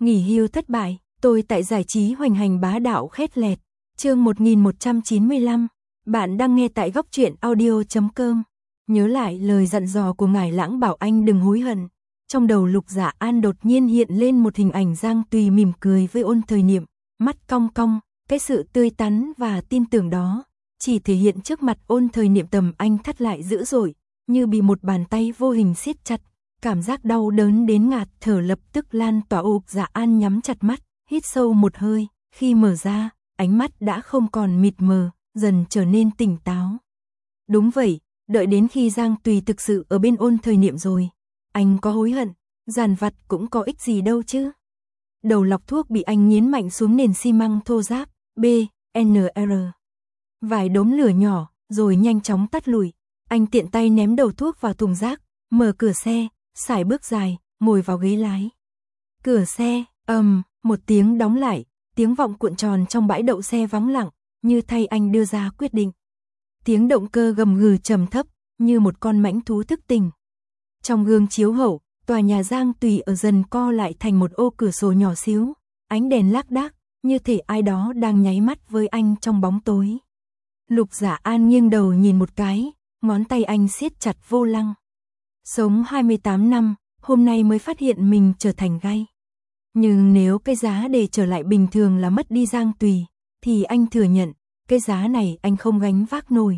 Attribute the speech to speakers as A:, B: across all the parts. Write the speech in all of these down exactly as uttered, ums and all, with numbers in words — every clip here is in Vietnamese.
A: Nghỉ hưu thất bại, tôi tại giải trí hoành hành bá đạo khét lẹt. Chương một nghìn một trăm chín mươi lăm. Bạn đang nghe tại góc truyện audio chấm com. Nhớ lại lời dặn dò của ngài Lãng bảo anh đừng hối hận. Trong đầu Lục Dạ An đột nhiên hiện lên một hình ảnh Giang Tùy mỉm cười với Ôn Thời Niệm, mắt cong cong, cái sự tươi tắn và tin tưởng đó chỉ thể hiện trước mặt Ôn Thời Niệm. Tầm anh thắt lại dữ dội, như bị một bàn tay vô hình siết chặt, cảm giác đau đớn đến ngạt thở lập tức lan tỏa. Lục Dạ An nhắm chặt mắt, hít sâu một hơi, khi mở ra, ánh mắt đã không còn mịt mờ, dần trở nên tỉnh táo. Đúng vậy, đợi đến khi Giang Tùy thực sự ở bên Ôn Thời Niệm rồi, anh có hối hận, dằn vặt cũng có ích gì đâu chứ. Đầu lọc thuốc bị anh nghiến mạnh xuống nền xi măng thô ráp, B, N R. Vài đốm lửa nhỏ, rồi nhanh chóng tắt lụi. Anh tiện tay ném đầu thuốc vào thùng rác, mở cửa xe, sải bước dài, ngồi vào ghế lái. Cửa xe, ầm, một tiếng đóng lại, tiếng vọng cuộn tròn trong bãi đậu xe vắng lặng, như thay anh đưa ra quyết định. Tiếng động cơ gầm gừ trầm thấp, như một con mãnh thú thức tỉnh. Trong gương chiếu hậu, tòa nhà Giang Tùy ở dần co lại thành một ô cửa sổ nhỏ xíu, ánh đèn lác đác, như thể ai đó đang nháy mắt với anh trong bóng tối. Lục Dạ An nghiêng đầu nhìn một cái, ngón tay anh siết chặt vô lăng. Sống hai mươi tám năm, hôm nay mới phát hiện mình trở thành gay. Nhưng nếu cái giá để trở lại bình thường là mất đi Giang Tùy, thì anh thừa nhận, cái giá này anh không gánh vác nổi.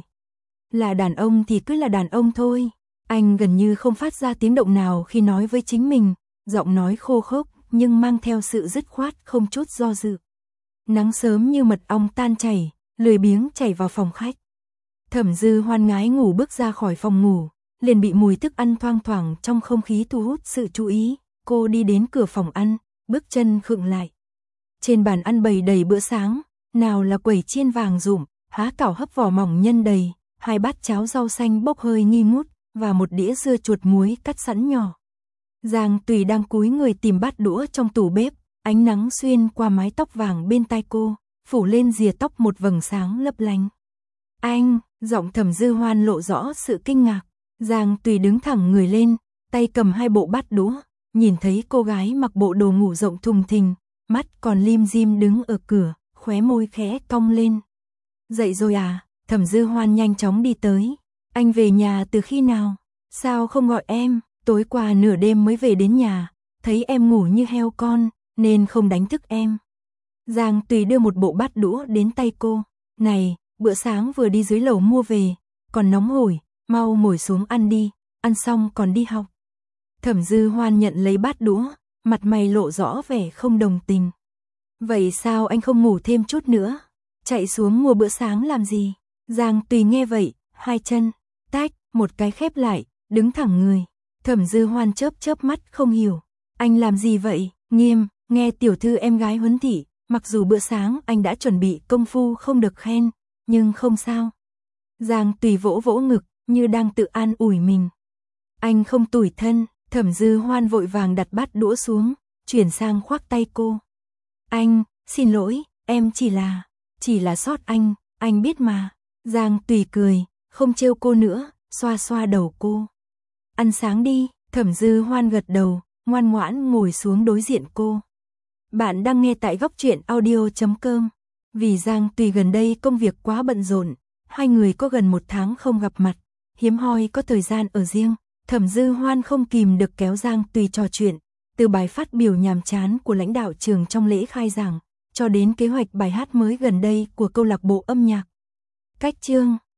A: Là đàn ông thì cứ là đàn ông thôi. Anh gần như không phát ra tiếng động nào khi nói với chính mình, giọng nói khô khốc nhưng mang theo sự dứt khoát không chút do dự. Nắng sớm như mật ong tan chảy, lười biếng chảy vào phòng khách. Thẩm Dư Hoan ngái ngủ bước ra khỏi phòng ngủ, liền bị mùi thức ăn thoang thoảng trong không khí thu hút sự chú ý. Cô đi đến cửa phòng ăn, bước chân khựng lại. Trên bàn ăn bày đầy bữa sáng, nào là quẩy chiên vàng rụm, há cảo hấp vỏ mỏng nhân đầy, hai bát cháo rau xanh bốc hơi nghi ngút, và một đĩa dưa chuột muối cắt sẵn nhỏ. Giang Tùy đang cúi người tìm bát đũa trong tủ bếp, ánh nắng xuyên qua mái tóc vàng bên tai cô, phủ lên rìa tóc một vầng sáng lấp lánh. Anh, giọng Thẩm Dư Hoan lộ rõ sự kinh ngạc. Giang Tùy đứng thẳng người lên, tay cầm hai bộ bát đũa, nhìn thấy cô gái mặc bộ đồ ngủ rộng thùng thình, mắt còn lim dim đứng ở cửa, khóe môi khẽ cong lên. Dậy rồi à? Thẩm Dư Hoan nhanh chóng đi tới. Anh về nhà từ khi nào? Sao không gọi em? Tối qua nửa đêm mới về đến nhà, thấy em ngủ như heo con, nên không đánh thức em. Giang Tùy đưa một bộ bát đũa đến tay cô. Này, bữa sáng vừa đi dưới lầu mua về, còn nóng hổi, mau ngồi xuống ăn đi, ăn xong còn đi học. Thẩm Dư Hoan nhận lấy bát đũa, mặt mày lộ rõ vẻ không đồng tình. Vậy sao anh không ngủ thêm chút nữa? Chạy xuống mua bữa sáng làm gì? Giang Tùy nghe vậy, hai chân tách, một cái khép lại, đứng thẳng người. Thẩm Dư Hoan chớp chớp mắt không hiểu. Anh làm gì vậy? Nghiêm, nghe tiểu thư em gái huấn thị, mặc dù bữa sáng anh đã chuẩn bị công phu không được khen, nhưng không sao. Giang Tùy vỗ vỗ ngực, như đang tự an ủi mình. Anh không tủi thân. Thẩm Dư Hoan vội vàng đặt bát đũa xuống, chuyển sang khoác tay cô. Anh, xin lỗi, em chỉ là, chỉ là sót anh, anh biết mà. Giang Tùy cười, không trêu cô nữa, xoa xoa đầu cô. Ăn sáng đi. Thẩm Dư Hoan gật đầu, ngoan ngoãn ngồi xuống đối diện cô. Bạn đang nghe tại góc truyện audio chấm com. Vì Giang Tùy gần đây công việc quá bận rộn, hai người có gần một tháng không gặp mặt, hiếm hoi có thời gian ở riêng. Thẩm Dư Hoan không kìm được kéo Giang Tùy trò chuyện, từ bài phát biểu nhàm chán của lãnh đạo trường trong lễ khai giảng, cho đến kế hoạch bài hát mới gần đây của câu lạc bộ âm nhạc. Cách chương